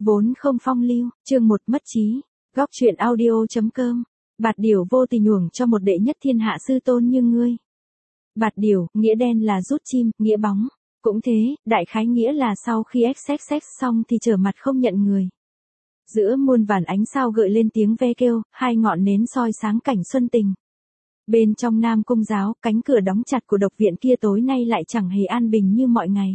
Vốn không phong lưu, chương 1 mất trí. Góc truyện audio.com. Bạt điểu vô tình uổng cho một đệ nhất thiên hạ sư tôn như ngươi. Bạt điểu, nghĩa đen là rút chim, nghĩa bóng. Cũng thế, đại khái nghĩa là sau khi xxx xong thì trở mặt không nhận người. Giữa muôn vàn ánh sao gợi lên tiếng ve kêu, hai ngọn nến soi sáng cảnh xuân tình. Bên trong Nam Cung giáo, cánh cửa đóng chặt của độc viện kia tối nay lại chẳng hề an bình như mọi ngày.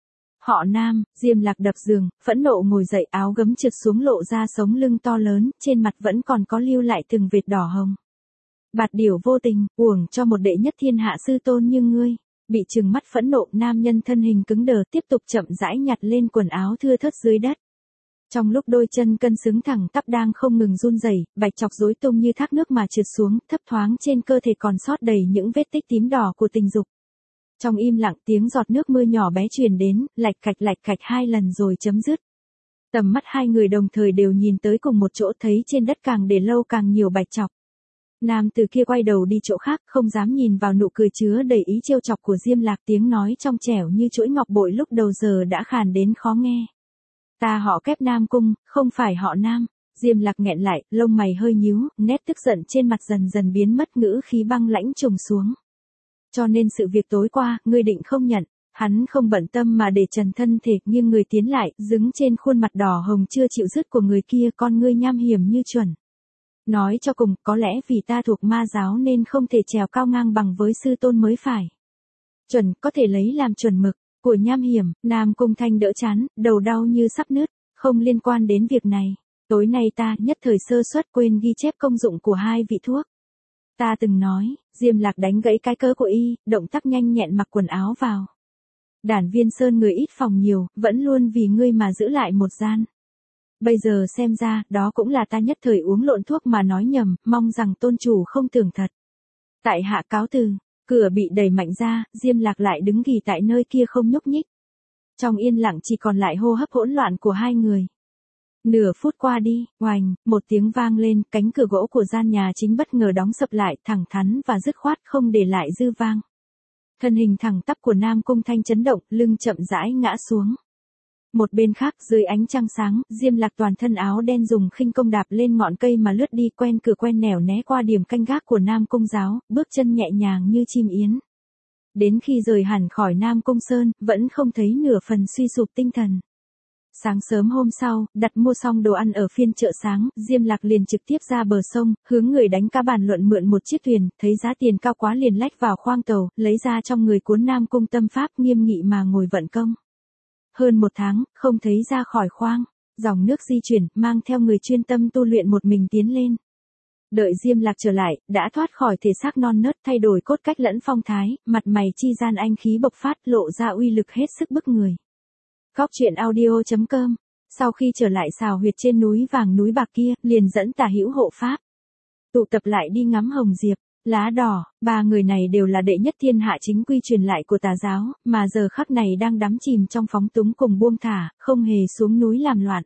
Họ Nam, Diêm Lạc đập giường, phẫn nộ ngồi dậy, áo gấm trượt xuống lộ ra sống lưng to lớn, trên mặt vẫn còn có lưu lại từng vệt đỏ hồng. Bạt điểu vô tình, uổng cho một đệ nhất thiên hạ sư tôn như ngươi. Bị trừng mắt phẫn nộ, nam nhân thân hình cứng đờ tiếp tục chậm rãi nhặt lên quần áo thưa thớt dưới đất. Trong lúc đôi chân cân xứng thẳng tắp đang không ngừng run rẩy, bạch chọc rối tung như thác nước mà trượt xuống, thấp thoáng trên cơ thể còn sót đầy những vết tích tím đỏ của tình dục. Trong im lặng tiếng giọt nước mưa nhỏ bé truyền đến, lạch cạch hai lần rồi chấm dứt. Tầm mắt hai người đồng thời đều nhìn tới cùng một chỗ, thấy trên đất càng để lâu càng nhiều bạch chọc. Nam từ kia quay đầu đi chỗ khác, không dám nhìn vào nụ cười chứa đầy ý trêu chọc của Diêm Lạc, tiếng nói trong trẻo như chuỗi ngọc bội lúc đầu giờ đã khàn đến khó nghe. Ta họ Kép Nam Cung, không phải họ Nam. Diêm Lạc nghẹn lại, lông mày hơi nhíu, nét tức giận trên mặt dần dần biến mất, ngữ khí băng lãnh trùng xuống. Cho nên sự việc tối qua, ngươi định không nhận. Hắn không bận tâm mà để trần thân thể, nghiêng người tiến lại, đứng trên khuôn mặt đỏ hồng chưa chịu dứt của người kia, con ngươi nham hiểm như chuẩn. Nói cho cùng, có lẽ vì ta thuộc ma giáo nên không thể trèo cao ngang bằng với sư tôn mới phải. Chuẩn, có thể lấy làm chuẩn mực, của nham hiểm. Nam Cung Thanh đỡ chán, đầu đau như sắp nứt, không liên quan đến việc này. Tối nay ta nhất thời sơ suất quên ghi chép công dụng của hai vị thuốc. Ta từng nói, Diêm Lạc đánh gãy cái cớ của y, động tác nhanh nhẹn mặc quần áo vào. Đản Viên Sơn người ít phòng nhiều, vẫn luôn vì ngươi mà giữ lại một gian. Bây giờ xem ra, đó cũng là ta nhất thời uống lộn thuốc mà nói nhầm, mong rằng tôn chủ không tưởng thật. Tại hạ cáo từ, cửa bị đẩy mạnh ra, Diêm Lạc lại đứng ghì tại nơi kia không nhúc nhích. Trong yên lặng chỉ còn lại hô hấp hỗn loạn của hai người. Nửa phút qua đi, oành, một tiếng vang lên, cánh cửa gỗ của gian nhà chính bất ngờ đóng sập lại, thẳng thắn và dứt khoát không để lại dư vang. Thân hình thẳng tắp của Nam Cung Thanh chấn động, lưng chậm rãi ngã xuống. Một bên khác, dưới ánh trăng sáng, Diêm Lạc toàn thân áo đen dùng khinh công đạp lên ngọn cây mà lướt đi, quen cửa quen nẻo né qua điểm canh gác của Nam Cung giáo, bước chân nhẹ nhàng như chim yến. Đến khi rời hẳn khỏi Nam Cung Sơn, vẫn không thấy nửa phần suy sụp tinh thần. Sáng sớm hôm sau, đặt mua xong đồ ăn ở phiên chợ sáng, Diêm Lạc liền trực tiếp ra bờ sông, hướng người đánh cá bàn luận mượn một chiếc thuyền, thấy giá tiền cao quá liền lách vào khoang tàu, lấy ra trong người cuốn Nam Cung tâm pháp, nghiêm nghị mà ngồi vận công. Hơn một tháng, không thấy ra khỏi khoang, dòng nước di chuyển, mang theo người chuyên tâm tu luyện một mình tiến lên. Đợi Diêm Lạc trở lại, đã thoát khỏi thể xác non nớt, thay đổi cốt cách lẫn phong thái, mặt mày chi gian anh khí bộc phát, lộ ra uy lực hết sức bức người. Góc truyện audio.com. Sau khi trở lại xào huyệt trên núi vàng núi bạc kia, liền dẫn Tả Hữu hộ pháp tụ tập lại đi ngắm hồng diệp, lá đỏ. Ba người này đều là đệ nhất thiên hạ chính quy truyền lại của Tà giáo, mà giờ khắc này đang đắm chìm trong phóng túng cùng buông thả, không hề xuống núi làm loạn.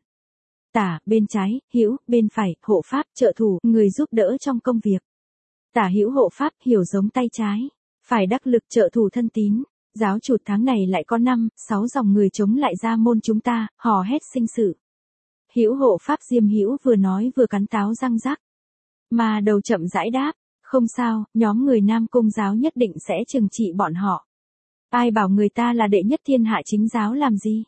Tả, bên trái, Hữu, bên phải, hộ pháp, trợ thủ, người giúp đỡ trong công việc. Tả Hữu hộ pháp, hiểu giống tay trái, phải đắc lực, trợ thủ thân tín. Giáo chủ tháng này lại có 5-6 dòng người chống lại gia môn chúng ta, hò hét sinh sự. Hữu hộ pháp Diêm Hữu vừa nói vừa cắn táo răng rắc. Mà đầu chậm rãi đáp, không sao, nhóm người Nam Cung giáo nhất định sẽ trừng trị bọn họ. Ai bảo người ta là đệ nhất thiên hạ chính giáo làm gì?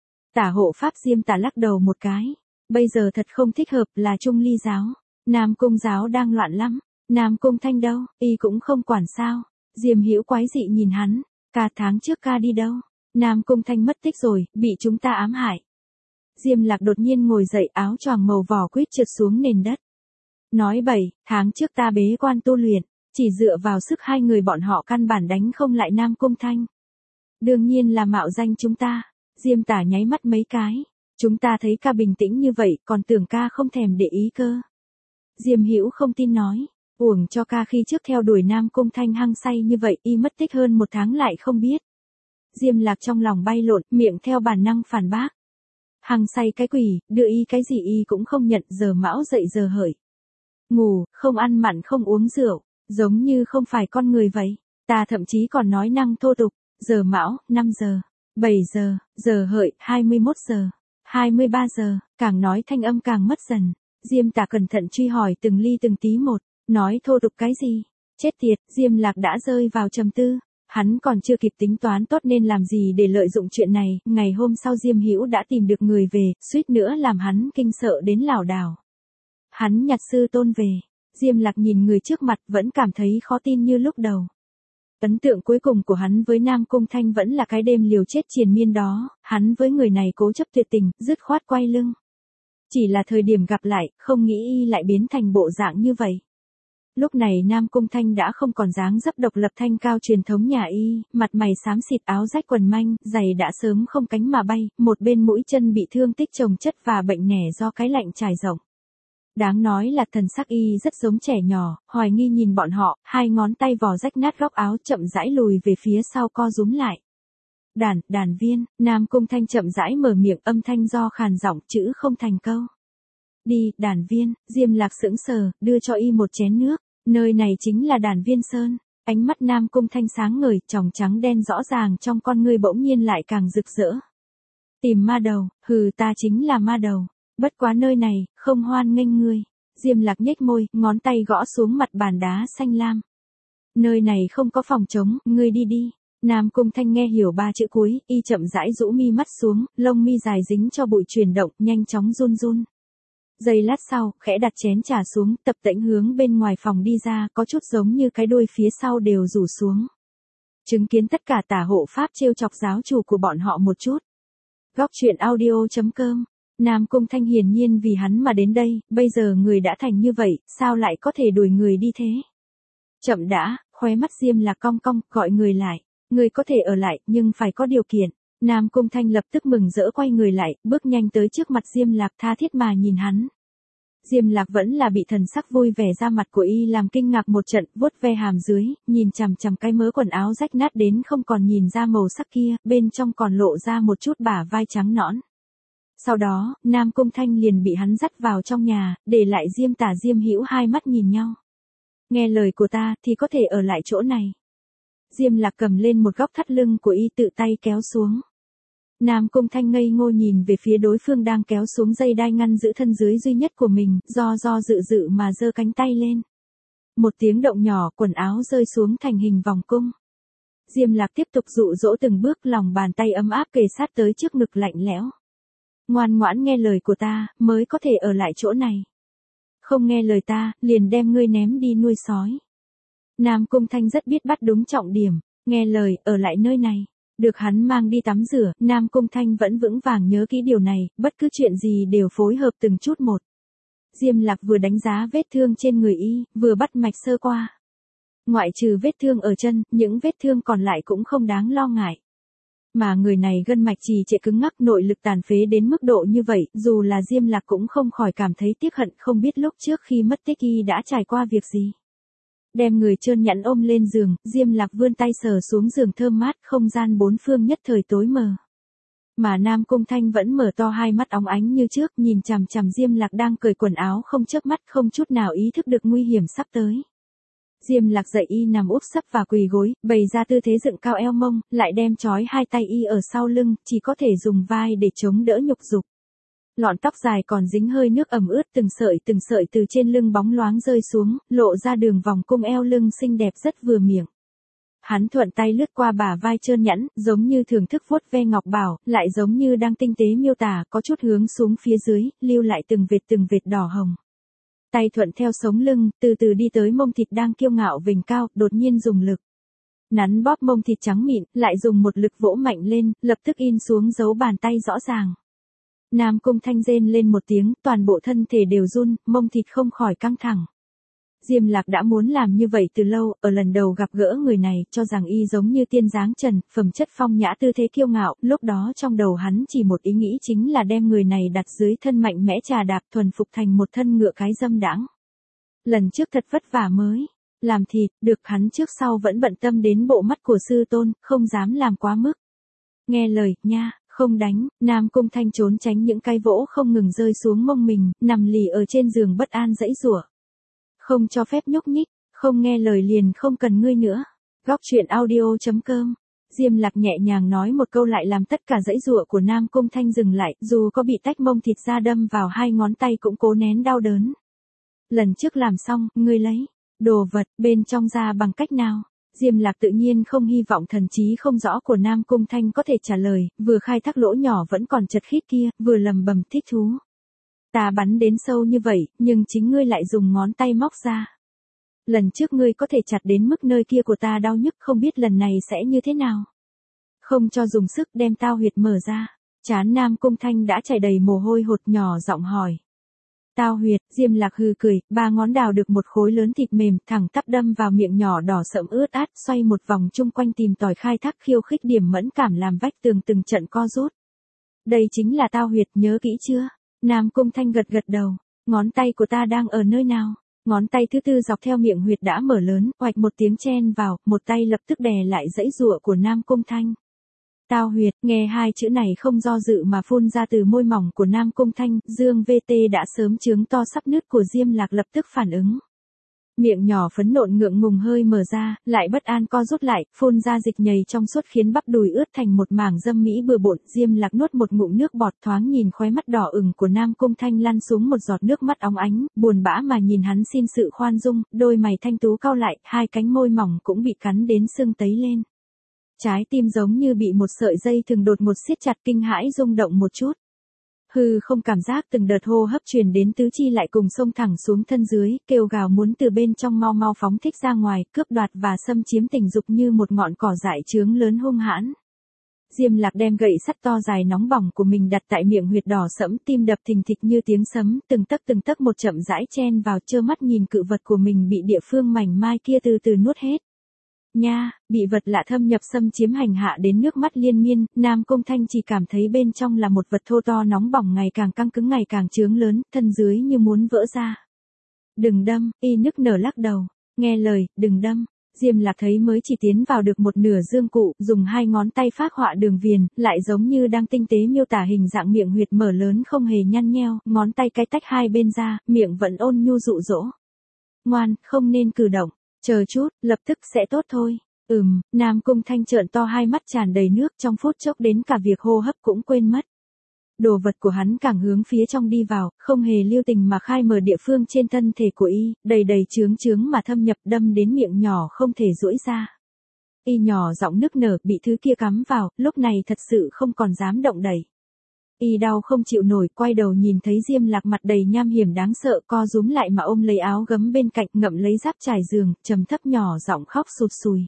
Tả hộ pháp Diêm Tả lắc đầu một cái. Bây giờ thật không thích hợp, là Trung Ly giáo. Nam Cung giáo đang loạn lắm. Nam Cung Thanh đâu, y cũng không quản sao. Diêm Hữu quái dị nhìn hắn. Cả tháng trước ca đi đâu? Nam Cung Thanh mất tích rồi, bị chúng ta ám hại. Diêm Lạc đột nhiên ngồi dậy, áo choàng màu vỏ quýt trượt xuống nền đất. Nói bậy, tháng trước ta bế quan tu luyện, chỉ dựa vào sức hai người bọn họ căn bản đánh không lại Nam Cung Thanh. Đương nhiên là mạo danh chúng ta. Diêm Tả nháy mắt mấy cái. Chúng ta thấy ca bình tĩnh như vậy, còn tưởng ca không thèm để ý cơ. Diêm Hữu không tin nói. Uổng cho ca khi trước theo đuổi Nam Cung Thanh hăng say như vậy, y mất tích hơn một tháng lại không biết. Diêm Lạc trong lòng bay lộn, miệng theo bản năng phản bác. Hăng say cái quỷ, đưa y cái gì y cũng không nhận, giờ mão dậy giờ hởi. Ngủ, không ăn mặn không uống rượu, giống như không phải con người vậy. Ta thậm chí còn nói năng thô tục, giờ mão, 5 giờ, 7 giờ, giờ hợi, 21 giờ, 23 giờ, càng nói thanh âm càng mất dần. Diêm Tà cẩn thận truy hỏi từng ly từng tí một, nói thô tục cái gì? Chết tiệt, Diêm Lạc đã rơi vào trầm tư. Hắn còn chưa kịp tính toán tốt nên làm gì để lợi dụng chuyện này, ngày hôm sau Diêm Hữu đã tìm được người về, suýt nữa làm hắn kinh sợ đến lảo đảo. Hắn nhặt sư tôn về, Diêm Lạc nhìn người trước mặt vẫn cảm thấy khó tin như lúc đầu. Ấn tượng cuối cùng của hắn với Nam Cung Thanh vẫn là cái đêm liều chết triền miên đó, hắn với người này cố chấp tuyệt tình, dứt khoát quay lưng. Chỉ là thời điểm gặp lại, không nghĩ y lại biến thành bộ dạng như vậy. Lúc này Nam Cung Thanh đã không còn dáng dấp độc lập thanh cao truyền thống nhà y, mặt mày xám xịt áo rách quần manh, giày đã sớm không cánh mà bay, một bên mũi chân bị thương tích chồng chất và bệnh nẻ do cái lạnh trải rộng. Đáng nói là thần sắc y rất giống trẻ nhỏ, hoài nghi nhìn bọn họ, hai ngón tay vò rách nát góc áo chậm rãi lùi về phía sau co rúm lại. Đàn viên, Nam Cung Thanh chậm rãi mở miệng âm thanh do khàn giọng chữ không thành câu. Đi, đàn viên, Diêm Lạc sững sờ, đưa cho y một chén nước, nơi này chính là đàn viên sơn. Ánh mắt Nam Cung Thanh sáng ngời, tròng trắng đen rõ ràng trong con ngươi bỗng nhiên lại càng rực rỡ. Tìm ma đầu, hừ ta chính là ma đầu. Bất quá nơi này, không hoan nghênh ngươi. Diêm Lạc nhếch môi, ngón tay gõ xuống mặt bàn đá xanh lam. Nơi này không có phòng trống, ngươi đi đi. Nam Cung Thanh nghe hiểu ba chữ cuối, y chậm rãi rũ mi mắt xuống, lông mi dài dính cho bụi chuyển động, nhanh chóng run run. Giây lát sau, khẽ đặt chén trà xuống, tập tễnh hướng bên ngoài phòng đi ra, có chút giống như cái đuôi phía sau đều rủ xuống. Chứng kiến tất cả tả hộ pháp trêu chọc giáo chủ của bọn họ một chút. Góc truyện audio.com. Nam Cung Thanh hiển nhiên vì hắn mà đến đây, bây giờ người đã thành như vậy, sao lại có thể đuổi người đi thế? Chậm đã, khóe mắt Diêm Lạc cong cong, gọi người lại. Người có thể ở lại, nhưng phải có điều kiện. Nam Cung Thanh lập tức mừng rỡ quay người lại, bước nhanh tới trước mặt Diêm Lạc tha thiết mà nhìn hắn. Diêm Lạc vẫn là bị thần sắc vui vẻ ra mặt của y làm kinh ngạc một trận, vuốt ve hàm dưới, nhìn chằm chằm cái mớ quần áo rách nát đến không còn nhìn ra màu sắc kia, bên trong còn lộ ra một chút bả vai trắng nõn. Sau đó, Nam Cung Thanh liền bị hắn dắt vào trong nhà, để lại Diêm Tả Diêm Hữu hai mắt nhìn nhau. Nghe lời của ta thì có thể ở lại chỗ này. Diêm Lạc cầm lên một góc thắt lưng của y tự tay kéo xuống. Nam Cung Thanh ngây ngô nhìn về phía đối phương đang kéo xuống dây đai ngăn giữ thân dưới duy nhất của mình, do dự dự mà giơ cánh tay lên. Một tiếng động nhỏ, quần áo rơi xuống thành hình vòng cung. Diêm Lạc tiếp tục dụ dỗ từng bước, lòng bàn tay ấm áp kề sát tới trước ngực lạnh lẽo. Ngoan ngoãn nghe lời của ta, mới có thể ở lại chỗ này. Không nghe lời ta, liền đem ngươi ném đi nuôi sói. Nam Cung Thanh rất biết bắt đúng trọng điểm, nghe lời, ở lại nơi này. Được hắn mang đi tắm rửa, Nam Cung Thanh vẫn vững vàng nhớ kỹ điều này, bất cứ chuyện gì đều phối hợp từng chút một. Diêm Lạc vừa đánh giá vết thương trên người y, vừa bắt mạch sơ qua. Ngoại trừ vết thương ở chân, những vết thương còn lại cũng không đáng lo ngại. Mà người này gân mạch trì trệ cứng ngắc, nội lực tàn phế đến mức độ như vậy, dù là Diêm Lạc cũng không khỏi cảm thấy tiếc hận, không biết lúc trước khi mất tích y đã trải qua việc gì. Đem người trơn nhẵn ôm lên giường, Diêm Lạc vươn tay sờ xuống giường thơm mát, không gian bốn phương nhất thời tối mờ. Mà Nam Cung Thanh vẫn mở to hai mắt óng ánh như trước, nhìn chằm chằm Diêm Lạc đang cởi quần áo không chớp mắt, không chút nào ý thức được nguy hiểm sắp tới. Diêm Lạc dậy y nằm úp sấp và quỳ gối, bày ra tư thế dựng cao eo mông, lại đem trói hai tay y ở sau lưng, chỉ có thể dùng vai để chống đỡ nhục dục. Lọn tóc dài còn dính hơi nước ẩm ướt, từng sợi từ trên lưng bóng loáng rơi xuống, lộ ra đường vòng cung eo lưng xinh đẹp rất vừa miệng. Hắn thuận tay lướt qua bả vai trơn nhẵn, giống như thưởng thức vuốt ve ngọc bảo, lại giống như đang tinh tế miêu tả, có chút hướng xuống phía dưới, lưu lại từng vệt đỏ hồng. Tay thuận theo sống lưng, từ từ đi tới mông thịt đang kiêu ngạo vểnh cao, đột nhiên dùng lực. Nắn bóp mông thịt trắng mịn, lại dùng một lực vỗ mạnh lên, lập tức in xuống dấu bàn tay rõ ràng. Nam Cung Thanh rên lên một tiếng, toàn bộ thân thể đều run, mông thịt không khỏi căng thẳng. Diêm Lạc đã muốn làm như vậy từ lâu, ở lần đầu gặp gỡ người này, cho rằng y giống như tiên dáng trần, phẩm chất phong nhã tư thế kiêu ngạo, lúc đó trong đầu hắn chỉ một ý nghĩ chính là đem người này đặt dưới thân mạnh mẽ trà đạp thuần phục thành một thân ngựa cái dâm đãng. Lần trước thật vất vả mới làm thịt, được hắn trước sau vẫn bận tâm đến bộ mắt của sư tôn, không dám làm quá mức. Nghe lời, nha. Không đánh, Nam Cung Thanh trốn tránh những cái vỗ không ngừng rơi xuống mông mình, nằm lì ở trên giường bất an giãy giụa. Không cho phép nhúc nhích, không nghe lời liền không cần ngươi nữa. Góc truyện audio.com Diêm Lạc nhẹ nhàng nói một câu lại làm tất cả dãy dụa của Nam Cung Thanh dừng lại, dù có bị tách mông thịt ra đâm vào hai ngón tay cũng cố nén đau đớn. Lần trước làm xong, ngươi lấy đồ vật bên trong ra bằng cách nào? Diêm Lạc tự nhiên không hy vọng thần trí không rõ của Nam Cung Thanh có thể trả lời, vừa khai thác lỗ nhỏ vẫn còn chật khít kia, vừa lầm bầm thích thú. Ta bắn đến sâu như vậy, nhưng chính ngươi lại dùng ngón tay móc ra. Lần trước ngươi có thể chặt đến mức nơi kia của ta đau nhức, không biết lần này sẽ như thế nào. Không cho dùng sức đem tao huyệt mở ra. Trán Nam Cung Thanh đã chảy đầy mồ hôi hột, nhỏ giọng hỏi. Tao huyệt, Diêm Lạc hừ cười, ba ngón đào được một khối lớn thịt mềm, thẳng tắp đâm vào miệng nhỏ đỏ sậm ướt át, xoay một vòng chung quanh tìm tòi khai thác khiêu khích điểm mẫn cảm làm vách tường từng trận co rút. Đây chính là tao huyệt, nhớ kỹ chưa? Nam Cung Thanh gật gật đầu. Ngón tay của ta đang ở nơi nào? Ngón tay thứ tư dọc theo miệng huyệt đã mở lớn, oạch một tiếng chen vào, một tay lập tức đè lại dãy giụa của Nam Cung Thanh. Tao huyệt, nghe hai chữ này không do dự mà phun ra từ môi mỏng của Nam Cung Thanh, dương VT đã sớm trướng to sắp nứt của Diêm Lạc lập tức phản ứng. Miệng nhỏ phấn nộn ngượng ngùng hơi mở ra, lại bất an co rút lại, phun ra dịch nhầy trong suốt khiến bắp đùi ướt thành một mảng dâm mỹ bừa bộn. Diêm Lạc nuốt một ngụm nước bọt, thoáng nhìn khóe mắt đỏ ửng của Nam Cung Thanh lăn xuống một giọt nước mắt óng ánh, buồn bã mà nhìn hắn xin sự khoan dung, đôi mày thanh tú cau lại, hai cánh môi mỏng cũng bị cắn đến sưng tấy lên. Trái tim giống như bị một sợi dây thừng đột ngột siết chặt, kinh hãi rung động một chút. Không cảm giác từng đợt hô hấp truyền đến tứ chi lại cùng xông thẳng xuống thân dưới, kêu gào muốn từ bên trong mau mau phóng thích ra ngoài, cướp đoạt và xâm chiếm tình dục như một ngọn cỏ dại chướng lớn hung hãn. Diêm Lạc đem gậy sắt to dài nóng bỏng của mình đặt tại miệng huyệt đỏ sẫm, tim đập thình thịch như tiếng sấm, từng tấc một chậm rãi chen vào, trơ mắt nhìn cự vật của mình bị địa phương mảnh mai kia từ từ nuốt hết. Nha, bị vật lạ thâm nhập xâm chiếm hành hạ đến nước mắt liên miên, Nam Cung Thanh chỉ cảm thấy bên trong là một vật thô to nóng bỏng ngày càng căng cứng ngày càng chướng lớn, thân dưới như muốn vỡ ra. Đừng đâm, y nức nở lắc đầu. Nghe lời, đừng đâm. Diêm Lạc thấy mới chỉ tiến vào được một nửa dương cụ, dùng hai ngón tay phác họa đường viền, lại giống như đang tinh tế miêu tả hình dạng miệng huyệt mở lớn không hề nhăn nheo, ngón tay cái tách hai bên ra, miệng vẫn ôn nhu dụ dỗ. Ngoan, không nên cử động. Chờ chút, lập tức sẽ tốt thôi. Nam Cung Thanh trợn to hai mắt tràn đầy nước, trong phút chốc đến cả việc hô hấp cũng quên mất. Đồ vật của hắn càng hướng phía trong đi vào, không hề lưu tình mà khai mở địa phương trên thân thể của y, đầy đầy chướng mà thâm nhập đâm đến miệng nhỏ không thể duỗi ra. Y nhỏ giọng nức nở, bị thứ kia cắm vào, lúc này thật sự không còn dám động đậy. Y đau không chịu nổi, quay đầu nhìn thấy Diêm Lạc mặt đầy nham hiểm đáng sợ, co rúm lại mà ôm lấy áo gấm bên cạnh, ngậm lấy giáp trải giường, trầm thấp nhỏ giọng khóc sụt sùi.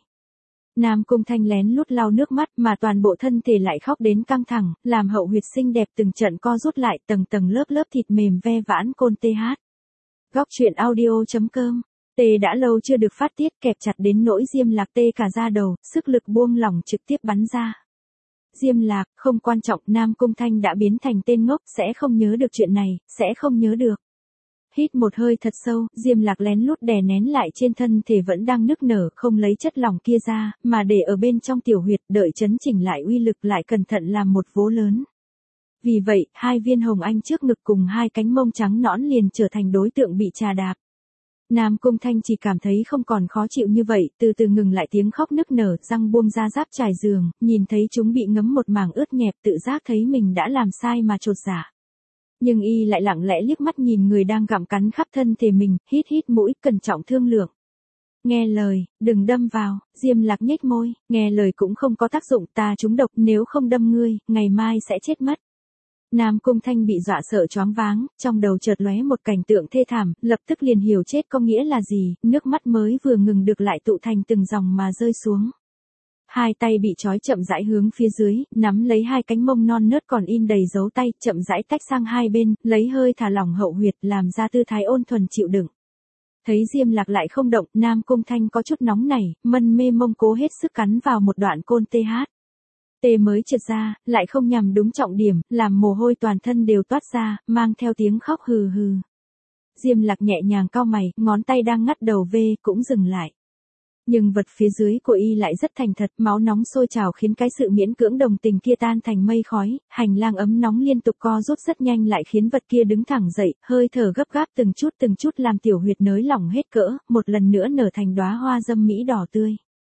Nam Cung Thanh lén lút lau nước mắt, mà toàn bộ thân thể lại khóc đến căng thẳng, làm hậu huyệt xinh đẹp từng trận co rút lại, tầng tầng lớp thịt mềm ve vãn côn TH. Góc truyện audio.com. Tê đã lâu chưa được phát tiết, kẹp chặt đến nỗi Diêm Lạc tê cả da đầu, sức lực buông lỏng trực tiếp bắn ra. Diêm Lạc, không quan trọng, Nam Cung Thanh đã biến thành tên ngốc, sẽ không nhớ được chuyện này, sẽ không nhớ được. Hít một hơi thật sâu, Diêm Lạc lén lút đè nén lại trên thân thể vẫn đang nức nở, không lấy chất lỏng kia ra, mà để ở bên trong tiểu huyệt, đợi chấn chỉnh lại uy lực, lại cẩn thận làm một vố lớn. Vì vậy, hai viên hồng anh trước ngực cùng hai cánh mông trắng nõn liền trở thành đối tượng bị trà đạp. Nam Cung Thanh chỉ cảm thấy không còn khó chịu như vậy, từ từ ngừng lại tiếng khóc nức nở, răng buông ra giáp trải giường, nhìn thấy chúng bị ngấm một mảng ướt nhẹp, tự giác thấy mình đã làm sai mà chột dạ. Nhưng y lại lặng lẽ liếc mắt nhìn người đang gặm cắn khắp thân thể mình, hít mũi, cẩn trọng thương lượng. Nghe lời, đừng đâm vào. Diêm Lạc nhếch môi, nghe lời cũng không có tác dụng, ta trúng độc, nếu không đâm ngươi, ngày mai sẽ chết mất. Nam Cung Thanh bị dọa sợ choáng váng, trong đầu chợt lóe một cảnh tượng thê thảm, lập tức liền hiểu chết có nghĩa là gì, nước mắt mới vừa ngừng được lại tụ thành từng dòng mà rơi xuống. Hai tay bị trói chậm rãi hướng phía dưới, nắm lấy hai cánh mông non nớt còn in đầy dấu tay, chậm rãi tách sang hai bên, lấy hơi thả lỏng hậu huyệt, làm ra tư thái ôn thuần chịu đựng. Thấy Diêm Lạc lại không động, Nam Cung Thanh có chút nóng nảy, mân mê mông cố hết sức cắn vào một đoạn côn TH. Tê mới trượt ra, lại không nhằm đúng trọng điểm, làm mồ hôi toàn thân đều toát ra, mang theo tiếng khóc hừ hừ. Diêm Lạc nhẹ nhàng cau mày, ngón tay đang ngắt đầu V cũng dừng lại. Nhưng vật phía dưới của y lại rất thành thật, máu nóng sôi trào khiến cái sự miễn cưỡng đồng tình kia tan thành mây khói, hành lang ấm nóng liên tục co rút rất nhanh lại khiến vật kia đứng thẳng dậy, hơi thở gấp gáp từng chút làm tiểu huyệt nới lỏng hết cỡ, một lần nữa nở thành đóa hoa dâm mỹ đỏ tươi.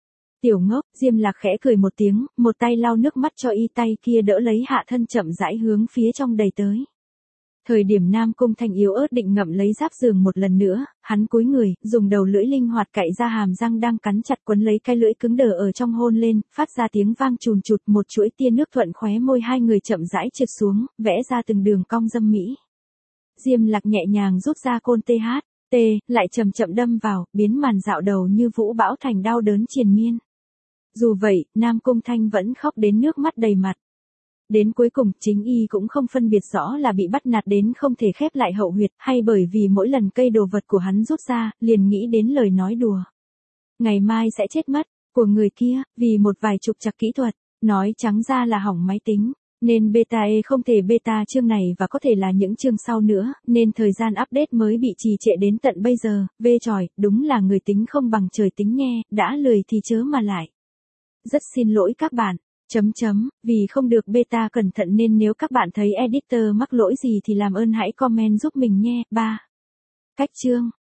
Tiểu ngốc, Diêm Lạc khẽ cười một tiếng, một tay lau nước mắt cho y, tay kia đỡ lấy hạ thân chậm rãi hướng phía trong đầy tới. Thời điểm Nam Cung Thanh yếu ớt định ngậm lấy giáp giường một lần nữa, hắn cúi người, dùng đầu lưỡi linh hoạt cạy ra hàm răng đang cắn chặt, quấn lấy cái lưỡi cứng đờ ở trong hôn lên, phát ra tiếng vang chùn chụt, một chuỗi tia nước thuận khóe môi hai người chậm rãi trượt xuống, vẽ ra từng đường cong dâm mỹ. Diêm Lạc nhẹ nhàng rút ra côn THT, lại chậm chậm đâm vào, biến màn dạo đầu như vũ bão thành đau đớn triền miên. Dù vậy, Nam Cung Thanh vẫn khóc đến nước mắt đầy mặt. Đến cuối cùng, chính y cũng không phân biệt rõ là bị bắt nạt đến không thể khép lại hậu huyệt, hay bởi vì mỗi lần cây đồ vật của hắn rút ra, liền nghĩ đến lời nói đùa. Ngày mai sẽ chết mất, của người kia, vì một vài trục trặc kỹ thuật, nói trắng ra là hỏng máy tính. Nên beta E không thể beta chương này và có thể là những chương sau nữa, nên thời gian update mới bị trì trệ đến tận bây giờ. Vê chòi, đúng là người tính không bằng trời tính nghe, đã lười thì chớ mà lại. Rất xin lỗi các bạn. Vì không được beta cẩn thận nên nếu các bạn thấy editor mắc lỗi gì thì làm ơn hãy comment giúp mình nhé. 3. Cách chương